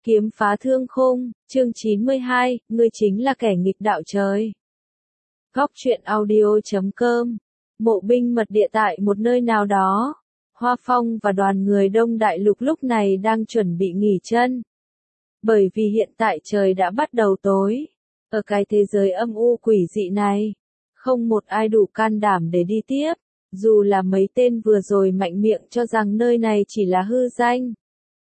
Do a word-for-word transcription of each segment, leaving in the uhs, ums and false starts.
Kiếm phá thương khung, chương chín mươi hai, ngươi chính là kẻ nghịch đạo trời. Góc truyện audio chấm com. Mộ binh mật địa tại một nơi nào đó. Hoa Phong và đoàn người Đông Đại Lục lúc này đang chuẩn bị nghỉ chân. Bởi vì hiện tại trời đã bắt đầu tối. Ở cái thế giới âm u quỷ dị này, không một ai đủ can đảm để đi tiếp. Dù là mấy tên vừa rồi mạnh miệng cho rằng nơi này chỉ là hư danh.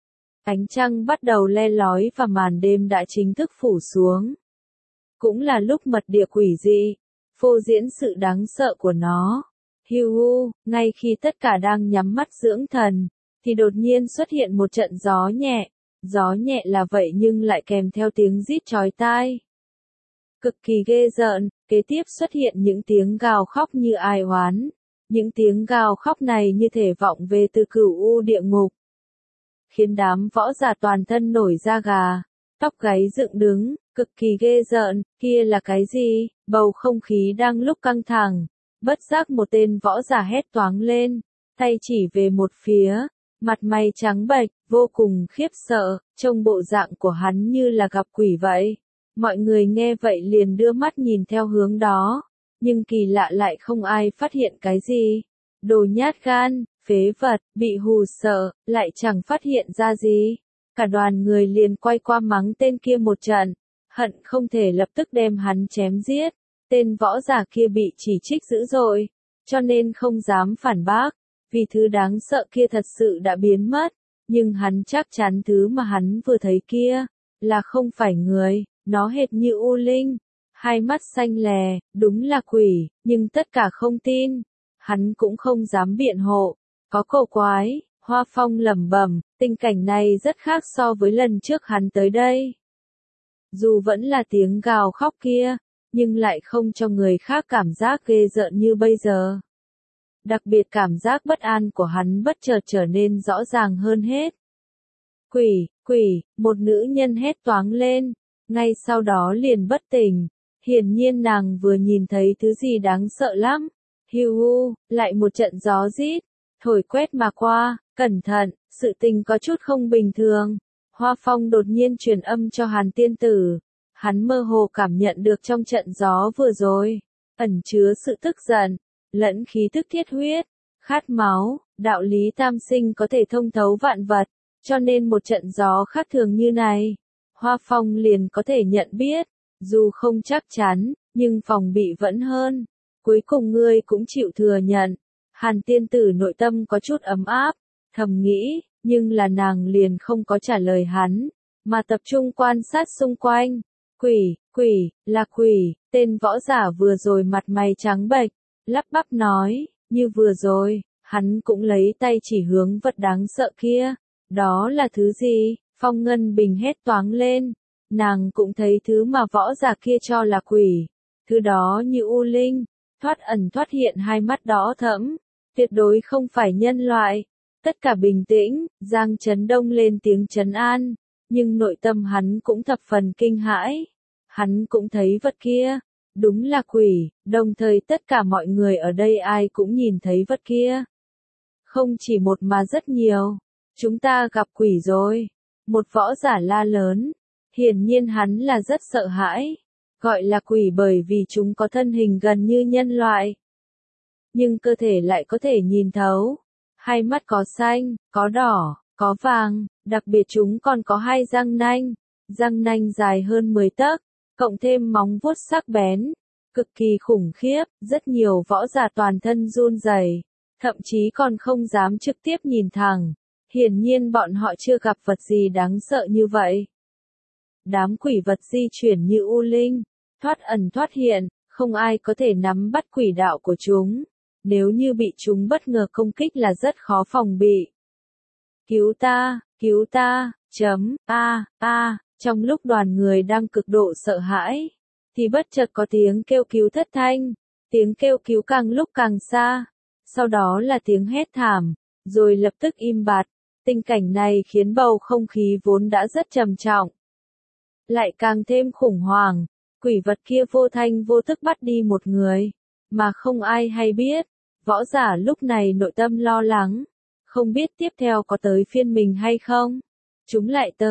Ánh trăng bắt đầu le lói và màn đêm đã chính thức phủ xuống. Cũng là lúc mật địa quỷ dị, phô diễn sự đáng sợ của nó. Hiu hu, ngay khi tất cả đang nhắm mắt dưỡng thần, thì đột nhiên xuất hiện một trận gió nhẹ. Gió nhẹ là vậy nhưng lại kèm theo tiếng rít chói tai. Cực kỳ ghê rợn, kế tiếp xuất hiện những tiếng gào khóc như ai oán. Những tiếng gào khóc này như thể vọng về từ cửu u địa ngục. Khiến đám võ giả toàn thân nổi da gà, tóc gáy dựng đứng, cực kỳ ghê rợn. Kia là cái gì? Bầu không khí đang lúc căng thẳng, bất giác một tên võ giả hét toáng lên, tay chỉ về một phía, mặt mày trắng bệch, vô cùng khiếp sợ, trông bộ dạng của hắn như là gặp quỷ vậy. Mọi người nghe vậy liền đưa mắt nhìn theo hướng đó, nhưng kỳ lạ lại không ai phát hiện cái gì. Đồ nhát gan, phế vật, bị hù sợ, lại chẳng phát hiện ra gì. Cả đoàn người liền quay qua mắng tên kia một trận, hận không thể lập tức đem hắn chém giết. Tên võ giả kia bị chỉ trích dữ dội, cho nên không dám phản bác, vì thứ đáng sợ kia thật sự đã biến mất. Nhưng hắn chắc chắn thứ mà hắn vừa thấy kia, là không phải người, nó hệt như u linh, hai mắt xanh lè, đúng là quỷ, nhưng tất cả không tin. Hắn cũng không dám biện hộ, có cổ quái. Hoa Phong lẩm bẩm, tình cảnh này rất khác so với lần trước hắn tới đây. Dù vẫn là tiếng gào khóc kia, nhưng lại không cho người khác cảm giác ghê rợn như bây giờ. Đặc biệt cảm giác bất an của hắn bất chợt trở nên rõ ràng hơn hết. Quỷ, quỷ, một nữ nhân hét toáng lên, ngay sau đó liền bất tỉnh. Hiển nhiên nàng vừa nhìn thấy thứ gì đáng sợ lắm. Hiu hu, lại một trận gió rít, thổi quét mà qua, cẩn thận, sự tình có chút không bình thường. Hoa Phong đột nhiên truyền âm cho Hàn Tiên Tử. Hắn mơ hồ cảm nhận được trong trận gió vừa rồi, ẩn chứa sự tức giận, lẫn khí tức thiết huyết, khát máu. Đạo lý tam sinh có thể thông thấu vạn vật, cho nên một trận gió khác thường như này, Hoa Phong liền có thể nhận biết. Dù không chắc chắn, nhưng phòng bị vẫn hơn. Cuối cùng ngươi cũng chịu thừa nhận. Hàn Tiên Tử nội tâm có chút ấm áp, thầm nghĩ, nhưng là nàng liền không có trả lời hắn, mà tập trung quan sát xung quanh. Quỷ, quỷ, là quỷ, tên võ giả vừa rồi mặt mày trắng bệch, lắp bắp nói, như vừa rồi, hắn cũng lấy tay chỉ hướng vật đáng sợ kia. Đó là thứ gì? Phong Ngân Bình hét toáng lên, nàng cũng thấy thứ mà võ giả kia cho là quỷ. Thứ đó như u linh, thoát ẩn thoát hiện hai mắt đỏ thẫm, tuyệt đối không phải nhân loại. Tất cả bình tĩnh, Giang Chấn Đông lên tiếng trấn an, nhưng nội tâm hắn cũng thập phần kinh hãi. Hắn cũng thấy vật kia, đúng là quỷ, đồng thời tất cả mọi người ở đây ai cũng nhìn thấy vật kia. Không chỉ một mà rất nhiều. Chúng ta gặp quỷ rồi. Một võ giả la lớn. Hiển nhiên hắn là rất sợ hãi. Gọi là quỷ bởi vì chúng có thân hình gần như nhân loại. Nhưng cơ thể lại có thể nhìn thấu. Hai mắt có xanh, có đỏ, có vàng, đặc biệt chúng còn có hai răng nanh. Răng nanh dài hơn mười tấc, cộng thêm móng vuốt sắc bén. Cực kỳ khủng khiếp, rất nhiều võ giả toàn thân run rẩy, thậm chí còn không dám trực tiếp nhìn thẳng. Hiển nhiên bọn họ chưa gặp vật gì đáng sợ như vậy. Đám quỷ vật di chuyển như u linh, thoát ẩn thoát hiện, không ai có thể nắm bắt quỷ đạo của chúng. Nếu như bị chúng bất ngờ công kích là rất khó phòng bị. Cứu ta, cứu ta, chấm, a, a, trong lúc đoàn người đang cực độ sợ hãi, thì bất chợt có tiếng kêu cứu thất thanh, tiếng kêu cứu càng lúc càng xa, sau đó là tiếng hét thảm, rồi lập tức im bặt. Tình cảnh này khiến bầu không khí vốn đã rất trầm trọng, lại càng thêm khủng hoảng. Quỷ vật kia vô thanh vô tức bắt đi một người, mà không ai hay biết. Võ giả lúc này nội tâm lo lắng, không biết tiếp theo có tới phiên mình hay không. Chúng lại tới,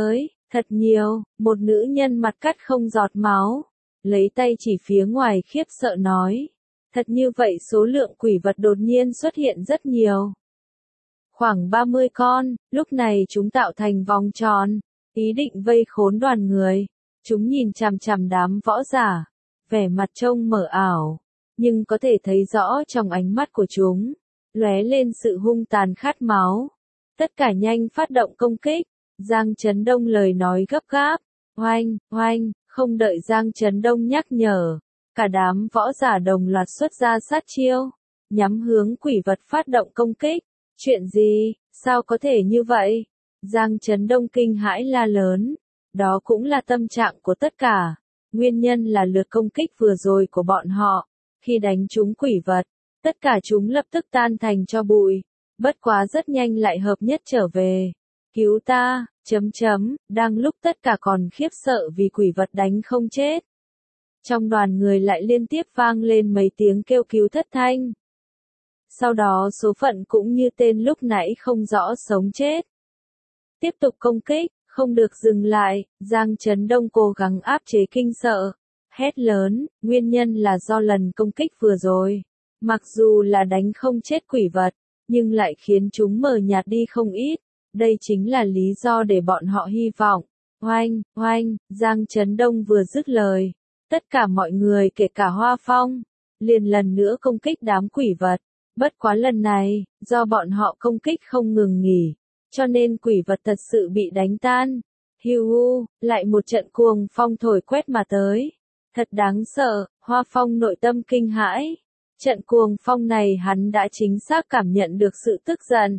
Thật nhiều, một nữ nhân mặt cắt không giọt máu, lấy tay chỉ phía ngoài khiếp sợ nói. Thật như vậy số lượng quỷ vật đột nhiên xuất hiện rất nhiều. Khoảng ba mươi con, lúc này chúng tạo thành vòng tròn, ý định vây khốn đoàn người. Chúng nhìn chằm chằm đám võ giả, vẻ mặt trông mờ ảo, nhưng có thể thấy rõ trong ánh mắt của chúng, lóe lên sự hung tàn khát máu. Tất cả nhanh phát động công kích, Giang Chấn Đông lời nói gấp gáp, oanh, oanh, không đợi Giang Chấn Đông nhắc nhở, cả đám võ giả đồng loạt xuất ra sát chiêu, nhắm hướng quỷ vật phát động công kích. Chuyện gì, sao có thể như vậy? Giang Chấn Đông kinh hãi la lớn, đó cũng là tâm trạng của tất cả, nguyên nhân là lượt công kích vừa rồi của bọn họ, khi đánh trúng quỷ vật, tất cả chúng lập tức tan thành tro bụi, bất quá rất nhanh lại hợp nhất trở về. Cứu ta, chấm chấm, đang lúc tất cả còn khiếp sợ vì quỷ vật đánh không chết. Trong đoàn người lại liên tiếp vang lên mấy tiếng kêu cứu thất thanh. Sau đó số phận cũng như tên lúc nãy không rõ sống chết. Tiếp tục công kích, không được dừng lại, Giang Chấn Đông cố gắng áp chế kinh sợ, hét lớn, nguyên nhân là do lần công kích vừa rồi. Mặc dù là đánh không chết quỷ vật, nhưng lại khiến chúng mờ nhạt đi không ít. Đây chính là lý do để bọn họ hy vọng. Oanh, oanh, Giang Chấn Đông vừa dứt lời. Tất cả mọi người kể cả Hoa Phong, liền lần nữa công kích đám quỷ vật. Bất quá lần này, do bọn họ công kích không ngừng nghỉ, cho nên quỷ vật thật sự bị đánh tan. Hiu hu, lại một trận cuồng phong thổi quét mà tới. Thật đáng sợ, Hoa Phong nội tâm kinh hãi. Trận cuồng phong này hắn đã chính xác cảm nhận được sự tức giận,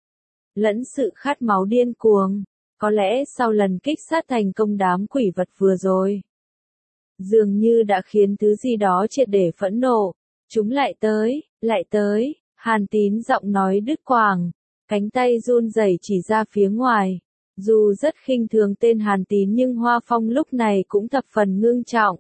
lẫn sự khát máu điên cuồng. Có lẽ sau lần kích sát thành công đám quỷ vật vừa rồi, dường như đã khiến thứ gì đó triệt để phẫn nộ. Chúng lại tới, lại tới, Hàn Tín giọng nói đứt quàng, cánh tay run rẩy chỉ ra phía ngoài. Dù rất khinh thường tên Hàn Tín nhưng Hoa Phong lúc này cũng thập phần ngưng trọng.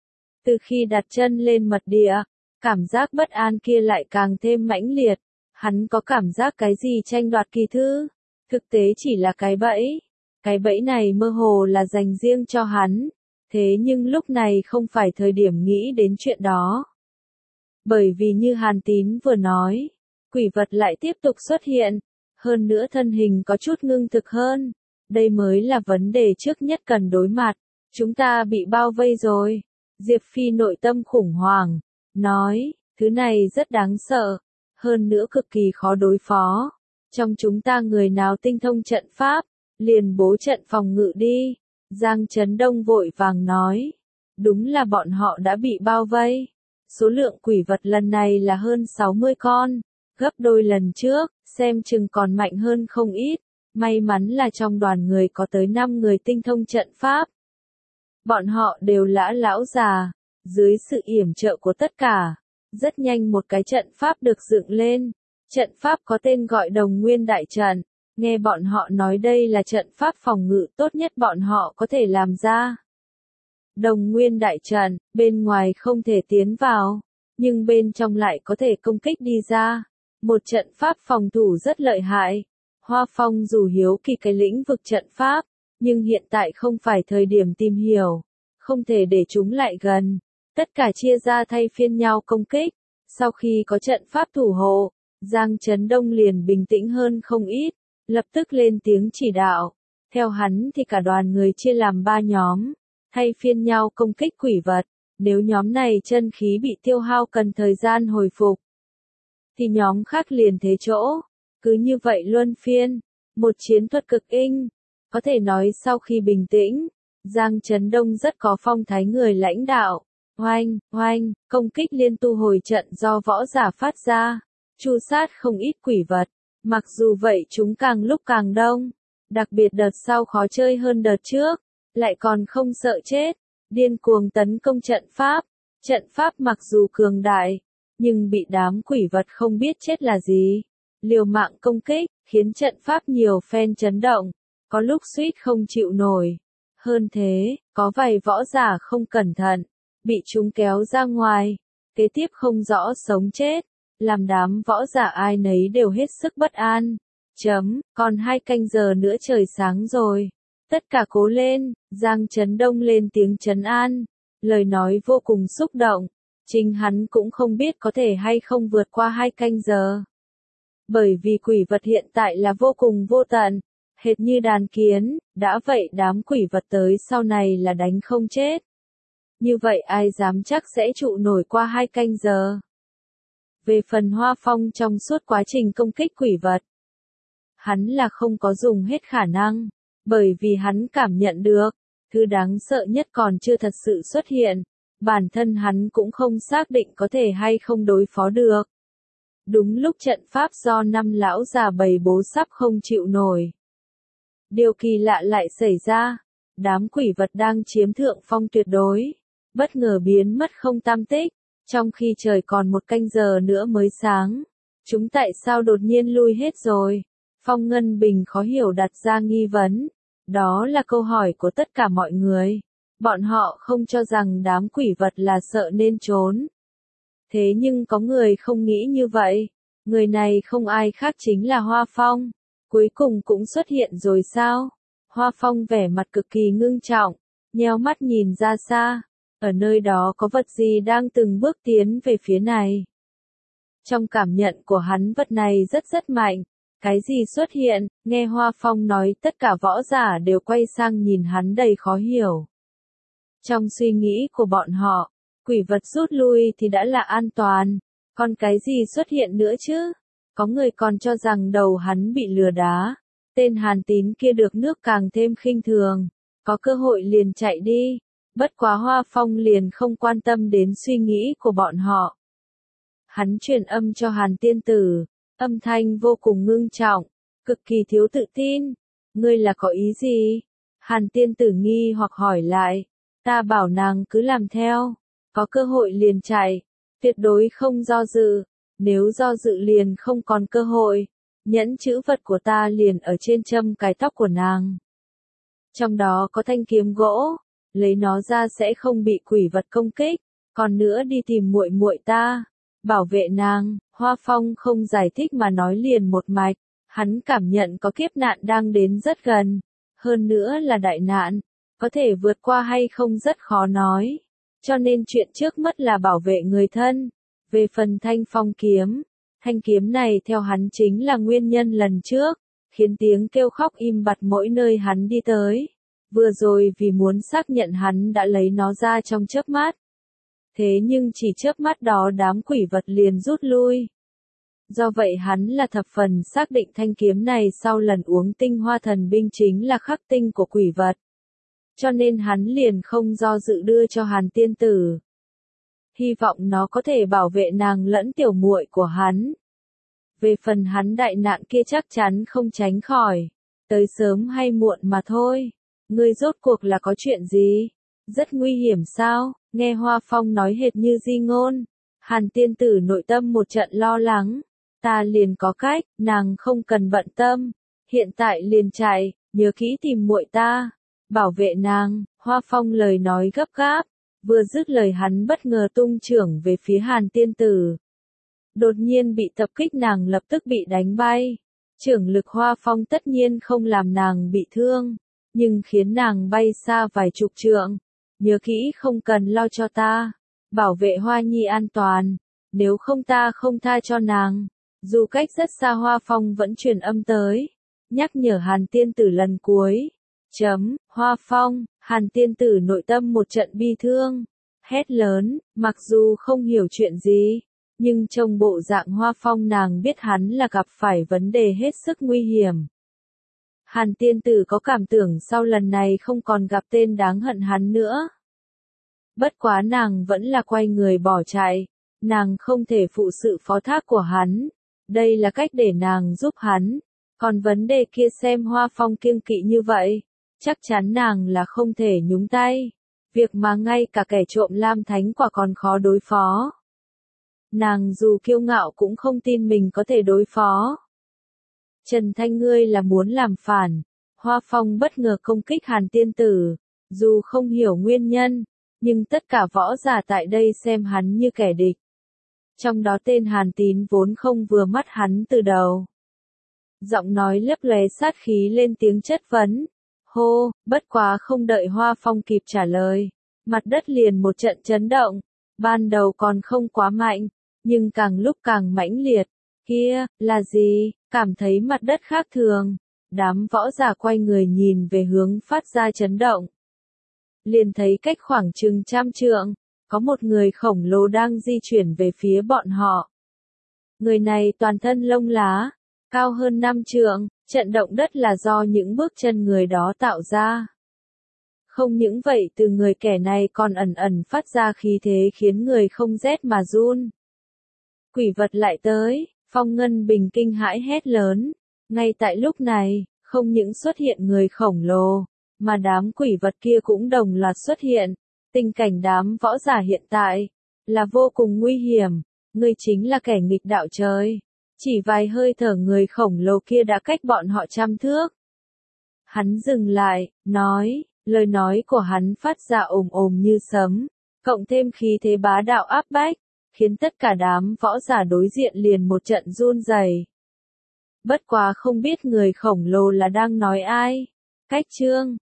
Từ khi đặt chân lên mật địa, cảm giác bất an kia lại càng thêm mãnh liệt. Hắn có cảm giác cái gì tranh đoạt kỳ thư, thực tế chỉ là cái bẫy. Cái bẫy này mơ hồ là dành riêng cho hắn, thế nhưng lúc này không phải thời điểm nghĩ đến chuyện đó. Bởi vì như Hàn Tín vừa nói, quỷ vật lại tiếp tục xuất hiện, hơn nữa thân hình có chút ngưng thực hơn. Đây mới là vấn đề trước nhất cần đối mặt. Chúng ta bị bao vây rồi. Diệp Phi nội tâm khủng hoảng, nói, thứ này rất đáng sợ, hơn nữa cực kỳ khó đối phó. Trong chúng ta người nào tinh thông trận pháp, liền bố trận phòng ngự đi. Giang Chấn Đông vội vàng nói, đúng là bọn họ đã bị bao vây. Số lượng quỷ vật lần này là hơn sáu mươi con, gấp đôi lần trước, xem chừng còn mạnh hơn không ít. May mắn là trong đoàn người có tới năm người tinh thông trận pháp. Bọn họ đều lã lão già, dưới sự yểm trợ của tất cả, rất nhanh một cái trận pháp được dựng lên. Trận pháp có tên gọi Đồng Nguyên Đại Trận. Nghe bọn họ nói đây là trận pháp phòng ngự tốt nhất bọn họ có thể làm ra. Đồng Nguyên Đại Trận, bên ngoài không thể tiến vào, nhưng bên trong lại có thể công kích đi ra. Một trận pháp phòng thủ rất lợi hại. Hoa Phong dù hiếu kỳ cái lĩnh vực trận pháp, nhưng hiện tại không phải thời điểm tìm hiểu, không thể để chúng lại gần. Tất cả chia ra thay phiên nhau công kích. Sau khi có trận pháp thủ hộ, Giang Chấn Đông liền bình tĩnh hơn không ít, lập tức lên tiếng chỉ đạo. Theo hắn thì cả đoàn người chia làm ba nhóm, thay phiên nhau công kích quỷ vật. Nếu nhóm này chân khí bị tiêu hao cần thời gian hồi phục, thì nhóm khác liền thế chỗ. Cứ như vậy luân phiên, một chiến thuật cực inh. Có thể nói sau khi bình tĩnh, Giang Chấn Đông rất có phong thái người lãnh đạo. Oanh, oanh, công kích liên tu hồi trận do võ giả phát ra, tru sát không ít quỷ vật. Mặc dù vậy chúng càng lúc càng đông, đặc biệt đợt sau khó chơi hơn đợt trước, lại còn không sợ chết, điên cuồng tấn công trận pháp. Trận pháp mặc dù cường đại, nhưng bị đám quỷ vật không biết chết là gì, liều mạng công kích, khiến trận pháp nhiều phen chấn động, có lúc suýt không chịu nổi. Hơn thế, có vài võ giả không cẩn thận, bị chúng kéo ra ngoài, kế tiếp không rõ sống chết, làm đám võ giả ai nấy đều hết sức bất an. Chấm, còn hai canh giờ nữa trời sáng rồi. Tất cả cố lên, Giang Trấn Đông lên tiếng trấn an, lời nói vô cùng xúc động, chính hắn cũng không biết có thể hay không vượt qua hai canh giờ. Bởi vì quỷ vật hiện tại là vô cùng vô tận, hệt như đàn kiến, đã vậy đám quỷ vật tới sau này là đánh không chết. Như vậy ai dám chắc sẽ trụ nổi qua hai canh giờ. Về phần Hoa Phong trong suốt quá trình công kích quỷ vật, hắn là không có dùng hết khả năng, bởi vì hắn cảm nhận được, thứ đáng sợ nhất còn chưa thật sự xuất hiện, bản thân hắn cũng không xác định có thể hay không đối phó được. Đúng lúc trận pháp do năm lão già bày bố sắp không chịu nổi. Điều kỳ lạ lại xảy ra, đám quỷ vật đang chiếm thượng phong tuyệt đối, bất ngờ biến mất không tăm tích, trong khi trời còn một canh giờ nữa mới sáng. Chúng tại sao đột nhiên lui hết rồi? Phong Ngân Bình khó hiểu đặt ra nghi vấn. Đó là câu hỏi của tất cả mọi người. Bọn họ không cho rằng đám quỷ vật là sợ nên trốn. Thế nhưng có người không nghĩ như vậy. Người này không ai khác chính là Hoa Phong. Cuối cùng cũng xuất hiện rồi sao? Hoa Phong vẻ mặt cực kỳ ngưng trọng, nheo mắt nhìn ra xa. Ở nơi đó có vật gì đang từng bước tiến về phía này. Trong cảm nhận của hắn vật này rất rất mạnh. Cái gì xuất hiện, nghe Hoa Phong nói tất cả võ giả đều quay sang nhìn hắn đầy khó hiểu. Trong suy nghĩ của bọn họ, quỷ vật rút lui thì đã là an toàn, còn cái gì xuất hiện nữa chứ? Có người còn cho rằng đầu hắn bị lừa đá, tên Hàn Tín kia được nước càng thêm khinh thường, có cơ hội liền chạy đi, bất quá Hoa Phong liền không quan tâm đến suy nghĩ của bọn họ. Hắn truyền âm cho Hàn Tiên Tử, âm thanh vô cùng ngưng trọng, cực kỳ thiếu tự tin. Ngươi là có ý gì? Hàn Tiên Tử nghi hoặc hỏi lại. Ta bảo nàng cứ làm theo, có cơ hội liền chạy, tuyệt đối không do dự, nếu do dự liền không còn cơ hội. Nhẫn chữ vật của ta liền ở trên châm cài tóc của nàng. Trong đó có thanh kiếm gỗ, lấy nó ra sẽ không bị quỷ vật công kích, còn nữa đi tìm muội muội ta, bảo vệ nàng. Hoa Phong không giải thích mà nói liền một mạch, hắn cảm nhận có kiếp nạn đang đến rất gần, hơn nữa là đại nạn, có thể vượt qua hay không rất khó nói, cho nên chuyện trước mắt là bảo vệ người thân. Về phần thanh phong kiếm, thanh kiếm này theo hắn chính là nguyên nhân lần trước, khiến tiếng kêu khóc im bặt mỗi nơi hắn đi tới, vừa rồi vì muốn xác nhận hắn đã lấy nó ra trong chớp mắt. Thế nhưng chỉ chớp mắt đó đám quỷ vật liền rút lui. Do vậy hắn là thập phần xác định thanh kiếm này sau lần uống tinh hoa thần binh chính là khắc tinh của quỷ vật. Cho nên hắn liền không do dự đưa cho Hàn Tiên Tử. Hy vọng nó có thể bảo vệ nàng lẫn tiểu muội của hắn. Về phần hắn đại nạn kia chắc chắn không tránh khỏi. Tới sớm hay muộn mà thôi. Ngươi rốt cuộc là có chuyện gì? Rất nguy hiểm sao? Nghe Hoa Phong nói hệt như di ngôn. Hàn Tiên Tử nội tâm một trận lo lắng. Ta liền có cách, nàng không cần bận tâm. Hiện tại liền chạy, nhớ kỹ tìm muội ta. Bảo vệ nàng. Hoa Phong lời nói gấp gáp. Vừa dứt lời hắn bất ngờ tung chưởng về phía Hàn Tiên Tử. Đột nhiên bị tập kích nàng lập tức bị đánh bay. Chưởng lực Hoa Phong tất nhiên không làm nàng bị thương, nhưng khiến nàng bay xa vài chục trượng. Nhớ kỹ không cần lo cho ta. Bảo vệ Hoa Nhi an toàn. Nếu không ta không tha cho nàng. Dù cách rất xa Hoa Phong vẫn truyền âm tới. Nhắc nhở Hàn Tiên Tử lần cuối. Chấm, Hoa Phong, Hàn Tiên Tử nội tâm một trận bi thương. Hét lớn, mặc dù không hiểu chuyện gì. Nhưng trong bộ dạng Hoa Phong nàng biết hắn là gặp phải vấn đề hết sức nguy hiểm. Hàn Tiên Tử có cảm tưởng sau lần này không còn gặp tên đáng hận hắn nữa. Bất quá nàng vẫn là quay người bỏ chạy. Nàng không thể phụ sự phó thác của hắn. Đây là cách để nàng giúp hắn. Còn vấn đề kia xem Hoa Phong kiêng kỵ như vậy. Chắc chắn nàng là không thể nhúng tay. Việc mà ngay cả kẻ trộm lam thánh quả còn khó đối phó. Nàng dù kiêu ngạo cũng không tin mình có thể đối phó. Trần Thanh ngươi là muốn làm phản. Hoa Phong bất ngờ công kích Hàn Tiên Tử. Dù không hiểu nguyên nhân, nhưng tất cả võ giả tại đây xem hắn như kẻ địch. Trong đó tên Hàn Tín vốn không vừa mắt hắn từ đầu. Giọng nói lấp lóe sát khí lên tiếng chất vấn. Hô, bất quá không đợi Hoa Phong kịp trả lời. Mặt đất liền một trận chấn động. Ban đầu còn không quá mạnh, nhưng càng lúc càng mãnh liệt. Kia, là gì? Cảm thấy mặt đất khác thường. Đám võ giả quay người nhìn về hướng phát ra chấn động. Liền thấy cách khoảng chừng trăm trượng, có một người khổng lồ đang di chuyển về phía bọn họ. Người này toàn thân lông lá, cao hơn năm trượng, trận động đất là do những bước chân người đó tạo ra. Không những vậy, từ người kẻ này còn ẩn ẩn phát ra khí thế khiến người không rét mà run. Quỷ vật lại tới, Phong Ngân Bình kinh hãi hét lớn. Ngay tại lúc này, không những xuất hiện người khổng lồ, mà đám quỷ vật kia cũng đồng loạt xuất hiện. Tình cảnh đám võ giả hiện tại là vô cùng nguy hiểm. Ngươi chính là kẻ nghịch đạo trời. Chỉ vài hơi thở người khổng lồ kia đã cách bọn họ trăm thước. Hắn dừng lại, nói, lời nói của hắn phát ra ồm ồm như sấm, cộng thêm khí thế bá đạo áp bách, khiến tất cả đám võ giả đối diện liền một trận run rẩy. Bất quá không biết người khổng lồ là đang nói ai. Cách chương